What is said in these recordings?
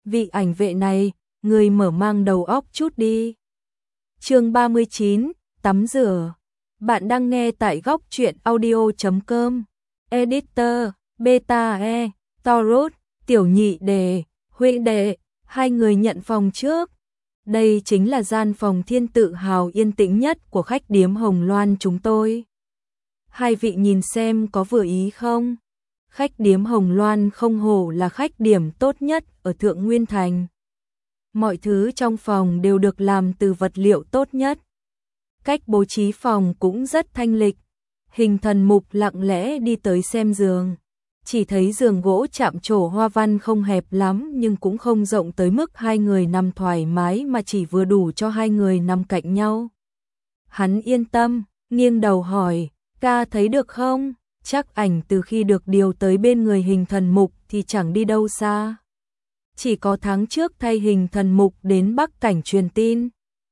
vị ảnh vệ này, người mở mang đầu óc chút đi. Chương 39, tắm rửa. Bạn đang nghe tại góc truyện audio.com. Editor, Beta E, Taurus, Tiểu Nhị Đề, Huệ Đệ, hai người nhận phòng trước. Đây chính là gian phòng thiên tự hào yên tĩnh nhất của khách điếm Hồng Loan chúng tôi. Hai vị nhìn xem có vừa ý không? Khách điếm Hồng Loan không hổ là khách điểm tốt nhất ở Thượng Nguyên Thành. Mọi thứ trong phòng đều được làm từ vật liệu tốt nhất. Cách bố trí phòng cũng rất thanh lịch. Hình thần mục lặng lẽ đi tới xem giường. Chỉ thấy giường gỗ chạm trổ hoa văn không hẹp lắm nhưng cũng không rộng tới mức hai người nằm thoải mái mà chỉ vừa đủ cho hai người nằm cạnh nhau. Hắn yên tâm, nghiêng đầu hỏi, ca thấy được không? Chắc ảnh từ khi được điều tới bên người hình thần mục thì chẳng đi đâu xa. Chỉ có tháng trước thay hình thần mục đến Bắc Cảnh truyền tin.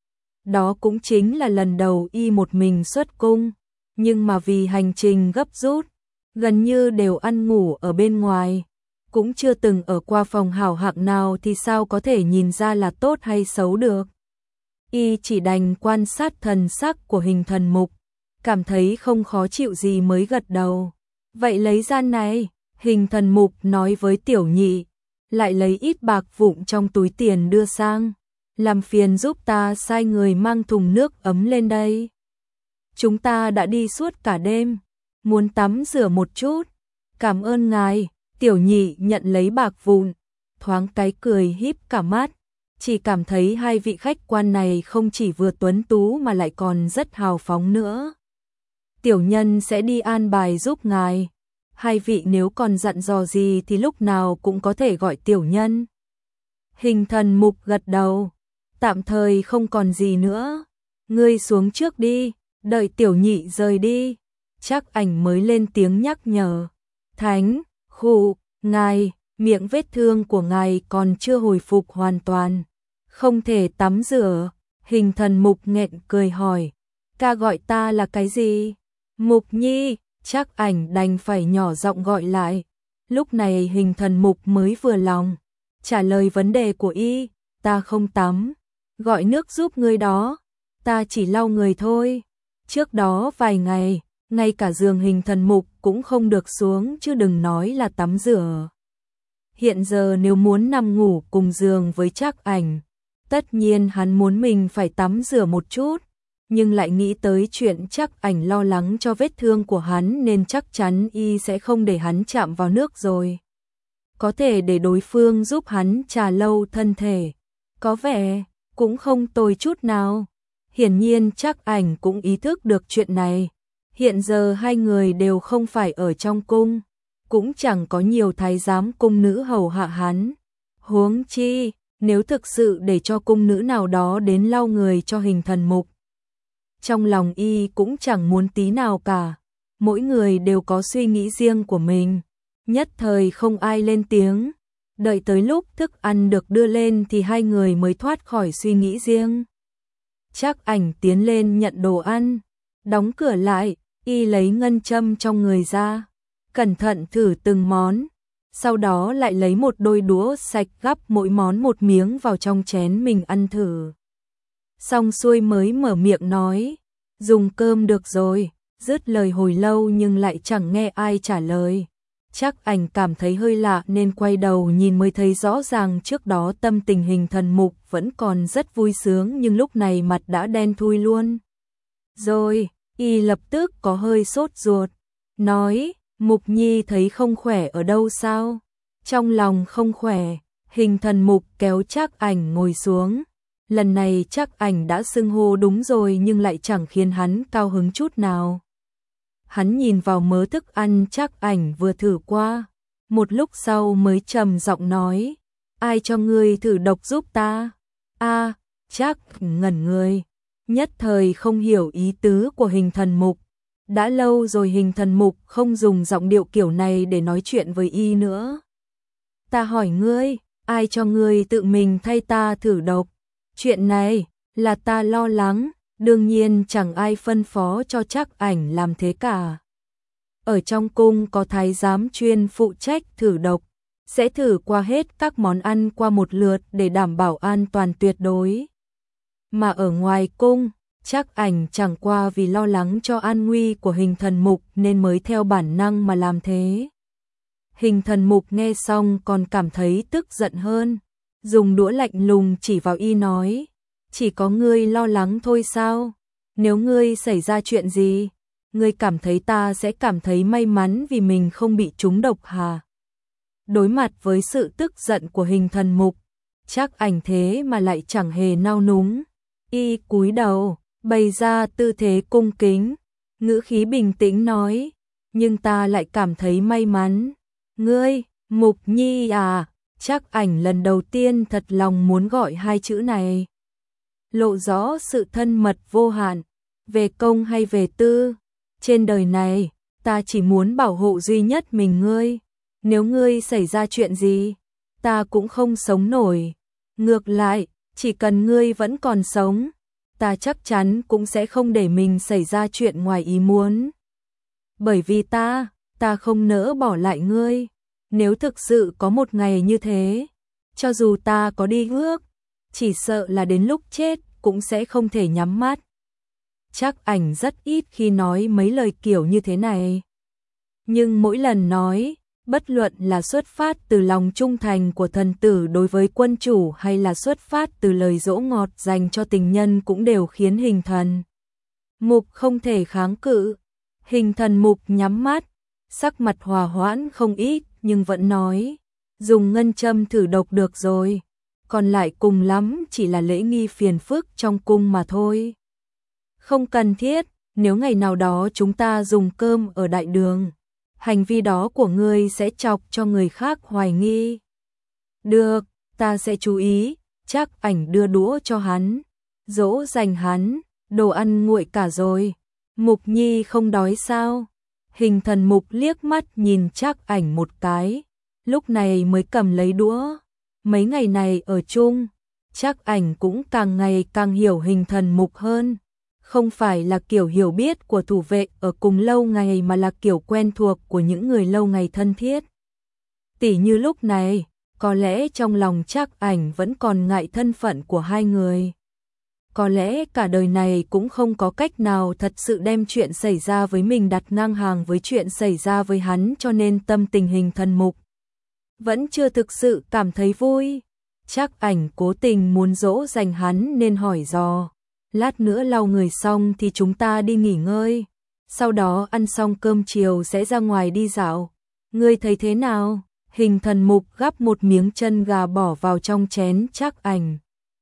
Đó cũng chính là lần đầu y một mình xuất cung, nhưng mà vì hành trình gấp rút, gần như đều ăn ngủ ở bên ngoài, cũng chưa từng ở qua phòng hảo hạng nào thì sao có thể nhìn ra là tốt hay xấu được. Y chỉ đành quan sát thần sắc của hình thần mục, cảm thấy không khó chịu gì mới gật đầu. Vậy lấy ra này, hình thần mục nói với Tiểu Nhị, lại lấy ít bạc vụn trong túi tiền đưa sang. Làm phiền giúp ta sai người mang thùng nước ấm lên đây. Chúng ta đã đi suốt cả đêm, muốn tắm rửa một chút. Cảm ơn ngài. Tiểu Nhị nhận lấy bạc vụn, thoáng cái cười híp cả mắt. Chỉ cảm thấy hai vị khách quan này không chỉ vừa tuấn tú mà lại còn rất hào phóng nữa. Tiểu nhân sẽ đi an bài giúp ngài. Hai vị nếu còn dặn dò gì thì lúc nào cũng có thể gọi tiểu nhân. Hình thần mục gật đầu. Tạm thời không còn gì nữa. Ngươi xuống trước đi, đợi Tiểu Nhị rời đi. Chắc ảnh mới lên tiếng nhắc nhở. Thánh, khụ, ngài, miệng vết thương của ngài còn chưa hồi phục hoàn toàn. Không thể tắm rửa. Hình thần mục nghẹn cười hỏi. Ca gọi ta là cái gì? Mục Nhi. Chắc ảnh đành phải nhỏ giọng gọi lại. Lúc này hình thần mục mới vừa lòng. Trả lời vấn đề của y. Ta không tắm. Gọi nước giúp ngươi đó. Ta chỉ lau người thôi. Trước đó vài ngày, ngay cả giường hình thần mục cũng không được xuống chứ đừng nói là tắm rửa. Hiện giờ nếu muốn nằm ngủ cùng giường với Trác ảnh, tất nhiên hắn muốn mình phải tắm rửa một chút. Nhưng lại nghĩ tới chuyện Trác ảnh lo lắng cho vết thương của hắn nên chắc chắn y sẽ không để hắn chạm vào nước rồi. Có thể để đối phương giúp hắn trà lâu thân thể. Có vẻ cũng không tồi chút nào. Hiển nhiên Trác ảnh cũng ý thức được chuyện này. Hiện giờ hai người đều không phải ở trong cung, cũng chẳng có nhiều thái giám cung nữ hầu hạ hắn. Huống chi, nếu thực sự để cho cung nữ nào đó đến lau người cho hình thần mục, trong lòng y cũng chẳng muốn tí nào cả. Mỗi người đều có suy nghĩ riêng của mình. Nhất thời không ai lên tiếng. Đợi tới lúc thức ăn được đưa lên thì hai người mới thoát khỏi suy nghĩ riêng. Trác ảnh tiến lên nhận đồ ăn. Đóng cửa lại, y lấy ngân châm trong người ra. Cẩn thận thử từng món. Sau đó lại lấy một đôi đũa sạch gắp mỗi món một miếng vào trong chén mình ăn thử. Xong xuôi mới mở miệng nói, dùng cơm được rồi. Dứt lời hồi lâu nhưng lại chẳng nghe ai trả lời. Trác ảnh cảm thấy hơi lạ nên quay đầu nhìn mới thấy rõ ràng trước đó tâm tình hình thần mục vẫn còn rất vui sướng nhưng lúc này mặt đã đen thui luôn. Rồi, y lập tức có hơi sốt ruột, nói, Mục Nhi thấy không khỏe ở đâu sao? Trong lòng không khỏe, hình thần mục kéo Trác ảnh ngồi xuống. Lần này Trác ảnh đã xưng hô đúng rồi nhưng lại chẳng khiến hắn cao hứng chút nào. Hắn nhìn vào mớ thức ăn Trác ảnh vừa thử qua. Một lúc sau mới trầm giọng nói, ai cho ngươi thử độc giúp ta? A, Trác ngẩn người, nhất thời không hiểu ý tứ của hình thần mục. Đã lâu rồi hình thần mục không dùng giọng điệu kiểu này để nói chuyện với y nữa. Ta hỏi ngươi, ai cho ngươi tự mình thay ta thử độc? Chuyện này là ta lo lắng, đương nhiên chẳng ai phân phó cho Trác ảnh làm thế cả. Ở trong cung có thái giám chuyên phụ trách thử độc, sẽ thử qua hết các món ăn qua một lượt để đảm bảo an toàn tuyệt đối. Mà ở ngoài cung, Trác Ảnh chẳng qua vì lo lắng cho an nguy của Hình Thần Mục nên mới theo bản năng mà làm thế. Hình Thần Mục nghe xong còn cảm thấy tức giận hơn, dùng đũa lạnh lùng chỉ vào y nói, chỉ có ngươi lo lắng thôi sao? Nếu ngươi xảy ra chuyện gì, ngươi cảm thấy ta sẽ cảm thấy may mắn vì mình không bị trúng độc hả? Đối mặt với sự tức giận của Hình Thần Mục, Trác Ảnh thế mà lại chẳng hề nao núng, y cúi đầu, bày ra tư thế cung kính, ngữ khí bình tĩnh nói, nhưng ta lại cảm thấy may mắn. Ngươi, Mục Nhi à? Trác Ảnh lần đầu tiên thật lòng muốn gọi hai chữ này, lộ rõ sự thân mật vô hạn. Về công hay về tư, trên đời này, ta chỉ muốn bảo hộ duy nhất mình ngươi. Nếu ngươi xảy ra chuyện gì, ta cũng không sống nổi. Ngược lại, chỉ cần ngươi vẫn còn sống, ta chắc chắn cũng sẽ không để mình xảy ra chuyện ngoài ý muốn. Bởi vì ta không nỡ bỏ lại ngươi. Nếu thực sự có một ngày như thế, cho dù ta có đi ước, chỉ sợ là đến lúc chết cũng sẽ không thể nhắm mắt. Trác Ảnh rất ít khi nói mấy lời kiểu như thế này. Nhưng mỗi lần nói, bất luận là xuất phát từ lòng trung thành của thần tử đối với quân chủ hay là xuất phát từ lời dỗ ngọt dành cho tình nhân cũng đều khiến Hình Thần Mục không thể kháng cự. Hình Thần Mục nhắm mắt, sắc mặt hòa hoãn không ít nhưng vẫn nói, dùng ngân châm thử độc được rồi, còn lại cùng lắm chỉ là lễ nghi phiền phức trong cung mà thôi. Không cần thiết, nếu ngày nào đó chúng ta dùng cơm ở đại đường, hành vi đó của ngươi sẽ chọc cho người khác hoài nghi. Được, ta sẽ chú ý. Trác Ảnh đưa đũa cho hắn, dỗ dành hắn, đồ ăn nguội cả rồi. Mục Nhi không đói sao? Hình Thần Mục liếc mắt nhìn Trác Ảnh một cái, lúc này mới cầm lấy đũa. Mấy ngày này ở chung, Trác Ảnh cũng càng ngày càng hiểu Hình Thần Mục hơn. Không phải là kiểu hiểu biết của thủ vệ ở cùng lâu ngày mà là kiểu quen thuộc của những người lâu ngày thân thiết. Tỉ như lúc này, có lẽ trong lòng Trác Ảnh vẫn còn ngại thân phận của hai người. Có lẽ cả đời này cũng không có cách nào thật sự đem chuyện xảy ra với mình đặt ngang hàng với chuyện xảy ra với hắn, cho nên tâm tình Hình Thần Mục vẫn chưa thực sự cảm thấy vui. Trác Ảnh cố tình muốn dỗ dành hắn nên hỏi dò, lát nữa lau người xong thì chúng ta đi nghỉ ngơi, sau đó ăn xong cơm chiều sẽ ra ngoài đi dạo. Ngươi thấy thế nào? Hình Thần Mục gắp một miếng chân gà bỏ vào trong chén Trác Ảnh,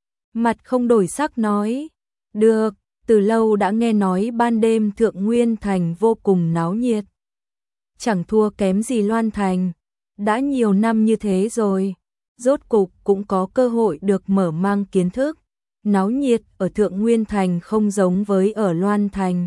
mặt không đổi sắc nói, được, từ lâu đã nghe nói ban đêm Thượng Nguyên Thành vô cùng náo nhiệt. Chẳng thua kém gì Loan Thành, đã nhiều năm như thế rồi, rốt cục cũng có cơ hội được mở mang kiến thức. Náo nhiệt ở Thượng Nguyên Thành không giống với ở Loan Thành.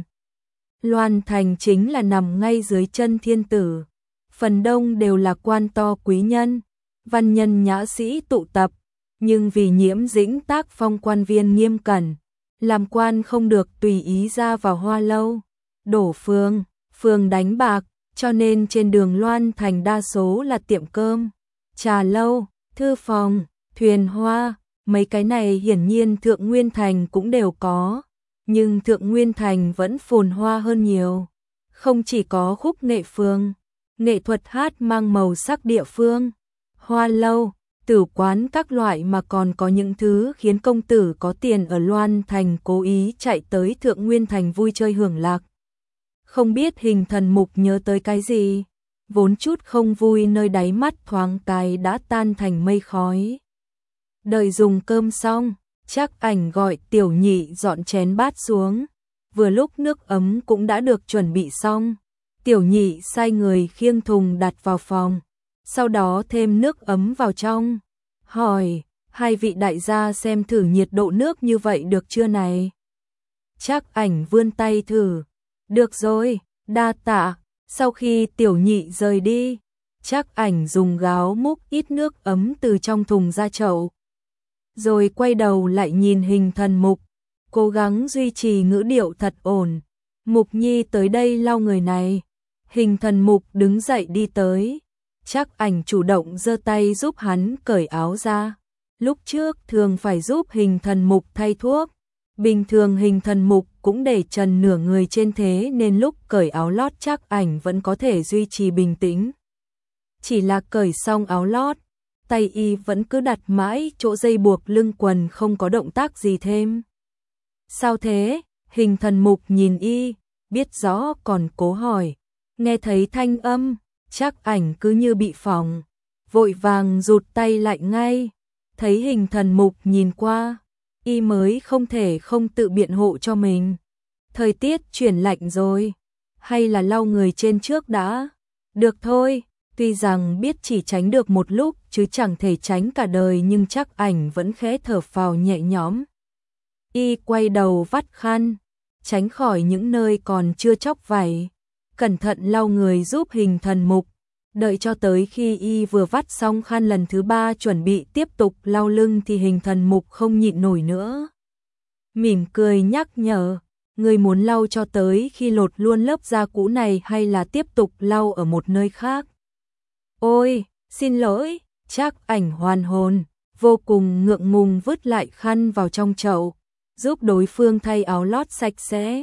Loan Thành chính là nằm ngay dưới chân thiên tử, phần đông đều là quan to quý nhân, văn nhân nhã sĩ tụ tập, nhưng vì Nhiễm Dĩnh tác phong quan viên nghiêm cẩn, làm quan không được tùy ý ra vào hoa lâu, đổ phường đánh bạc, cho nên trên đường Loan Thành đa số là tiệm cơm, trà lâu, thư phòng, thuyền hoa. Mấy cái này hiển nhiên Thượng Nguyên Thành cũng đều có, nhưng Thượng Nguyên Thành vẫn phồn hoa hơn nhiều. Không chỉ có khúc nghệ phương, nghệ thuật hát mang màu sắc địa phương, hoa lâu, tử quán các loại, mà còn có những thứ khiến công tử có tiền ở Loan Thành cố ý chạy tới Thượng Nguyên Thành vui chơi hưởng lạc. Không biết Hình Thần Mục nhớ tới cái gì, vốn chút không vui nơi đáy mắt thoáng cái đã tan thành mây khói. Đợi dùng cơm xong, Trác Ảnh gọi Tiểu Nhị dọn chén bát xuống. Vừa lúc nước ấm cũng đã được chuẩn bị xong, Tiểu Nhị sai người khiêng thùng đặt vào phòng, sau đó thêm nước ấm vào trong. Hỏi, hai vị đại gia xem thử nhiệt độ nước như vậy được chưa này? Trác Ảnh vươn tay thử. Được rồi, đa tạ. Sau khi Tiểu Nhị rời đi, Trác Ảnh dùng gáo múc ít nước ấm từ trong thùng ra chậu, rồi quay đầu lại nhìn Hình Thần Mục, cố gắng duy trì ngữ điệu thật ổn. Mục Nhi tới đây lau người này. Hình Thần Mục đứng dậy đi tới, Trác Ảnh chủ động giơ tay giúp hắn cởi áo ra. Lúc trước thường phải giúp Hình Thần Mục thay thuốc. Bình thường Hình Thần Mục cũng để trần nửa người trên thế nên lúc cởi áo lót Trác Ảnh vẫn có thể duy trì bình tĩnh. Chỉ là cởi xong áo lót, tay y vẫn cứ đặt mãi chỗ dây buộc lưng quần không có động tác gì thêm. Sao thế? Hình Thần Mục nhìn y, biết rõ còn cố hỏi. Nghe thấy thanh âm, Trác Ảnh cứ như bị phỏng, vội vàng rụt tay lại ngay. Thấy Hình Thần Mục nhìn qua, y mới không thể không tự biện hộ cho mình. Thời tiết chuyển lạnh rồi, hay là lau người trên trước đã? Được thôi, tuy rằng biết chỉ tránh được một lúc chứ chẳng thể tránh cả đời nhưng Trác Ảnh vẫn khẽ thở phào nhẹ nhõm. Y quay đầu vắt khăn, tránh khỏi những nơi còn chưa chóc vảy, cẩn thận lau người giúp Hình Thần Mục. Đợi cho tới khi y vừa vắt xong khăn lần thứ 3 chuẩn bị tiếp tục lau lưng thì Hình Thần Mục không nhịn nổi nữa. Mỉm cười nhắc nhở, người muốn lau cho tới khi lột luôn lớp da cũ này hay là tiếp tục lau ở một nơi khác? Ôi, xin lỗi, Trác Ảnh hoàn hồn, vô cùng ngượng ngùng vứt lại khăn vào trong chậu, giúp đối phương thay áo lót sạch sẽ.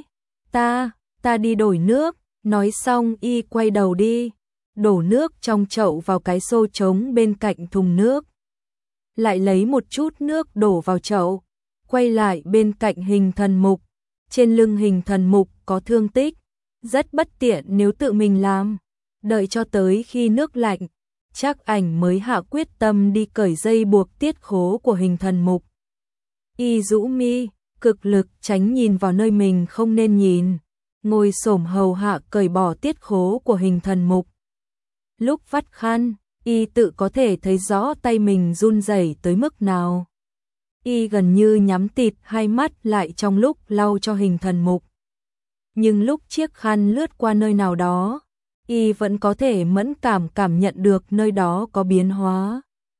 Ta đi đổi nước, nói xong y quay đầu đi. Đổ nước trong chậu vào cái xô trống bên cạnh thùng nước. Lại lấy một chút nước đổ vào chậu, quay lại bên cạnh Hình Thần Mục. Trên lưng Hình Thần Mục có thương tích, rất bất tiện nếu tự mình làm. Đợi cho tới khi nước lạnh, Trác Ảnh mới hạ quyết tâm đi cởi dây buộc tiết khố của Hình Thần Mục. Y rũ mi, cực lực tránh nhìn vào nơi mình không nên nhìn, ngồi xổm hầu hạ cởi bỏ tiết khố của Hình Thần Mục. Lúc vắt khăn, y tự có thể thấy rõ tay mình run rẩy tới mức nào. Y gần như nhắm tịt hai mắt lại trong lúc lau cho Hình Thần Mục. Nhưng lúc chiếc khăn lướt qua nơi nào đó, y vẫn có thể mẫn cảm nhận được nơi đó có biến hóa.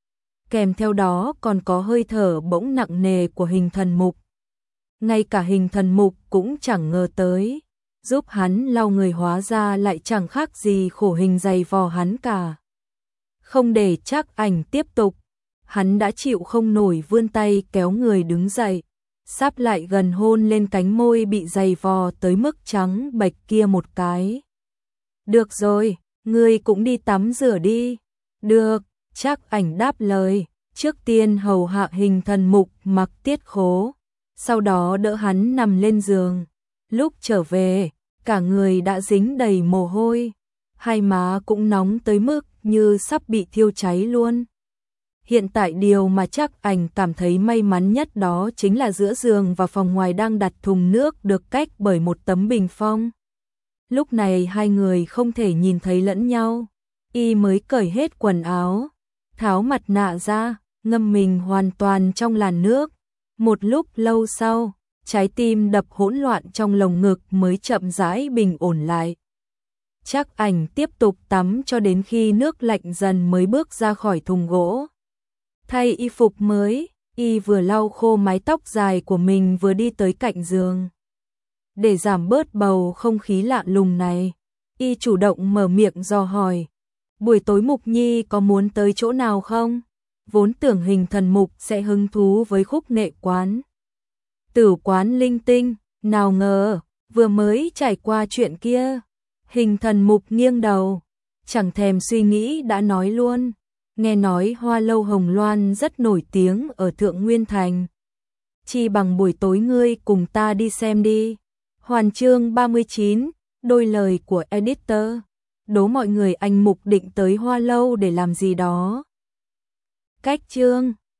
Kèm theo đó còn có hơi thở bỗng nặng nề của Hình Thần Mục. Ngay cả Hình Thần Mục cũng chẳng ngờ tới, giúp hắn lau người hóa ra lại chẳng khác gì khổ hình giày vò hắn cả. Không để Trác Ảnh tiếp tục, hắn đã chịu không nổi vươn tay kéo người đứng dậy, sắp lại gần hôn lên cánh môi bị giày vò tới mức trắng bệch kia một cái. Được rồi, ngươi cũng đi tắm rửa đi. Được, Trác Ảnh đáp lời, trước tiên hầu hạ Hình Thần Mục mặc tiết khố, sau đó đỡ hắn nằm lên giường. Lúc trở về, cả người đã dính đầy mồ hôi, hai má cũng nóng tới mức như sắp bị thiêu cháy luôn. Hiện tại điều mà Trác Ảnh cảm thấy may mắn nhất đó chính là giữa giường và phòng ngoài đang đặt thùng nước được cách bởi một tấm bình phong. Lúc này hai người không thể nhìn thấy lẫn nhau, y mới cởi hết quần áo, tháo mặt nạ ra, ngâm mình hoàn toàn trong làn nước. Một lúc lâu sau, trái tim đập hỗn loạn trong lồng ngực mới chậm rãi bình ổn lại. Trác Ảnh tiếp tục tắm cho đến khi nước lạnh dần mới bước ra khỏi thùng gỗ. Thay y phục mới, y vừa lau khô mái tóc dài của mình vừa đi tới cạnh giường. Để giảm bớt bầu không khí lạ lùng này, y chủ động mở miệng dò hỏi. Buổi tối Mục Nhi có muốn tới chỗ nào không? Vốn tưởng Hình Thần Mục sẽ hứng thú với khúc nệ quán, tử quán linh tinh, nào ngờ, vừa mới trải qua chuyện kia. Hình Thần Mục nghiêng đầu, chẳng thèm suy nghĩ đã nói luôn. Nghe nói Hoa Lâu Hồng Loan rất nổi tiếng ở Thượng Nguyên Thành. Chi bằng buổi tối ngươi cùng ta đi xem đi. Hoàn chương 39, đôi lời của editor. Đố mọi người anh Mục định tới Hoa Lâu để làm gì đó. Cách chương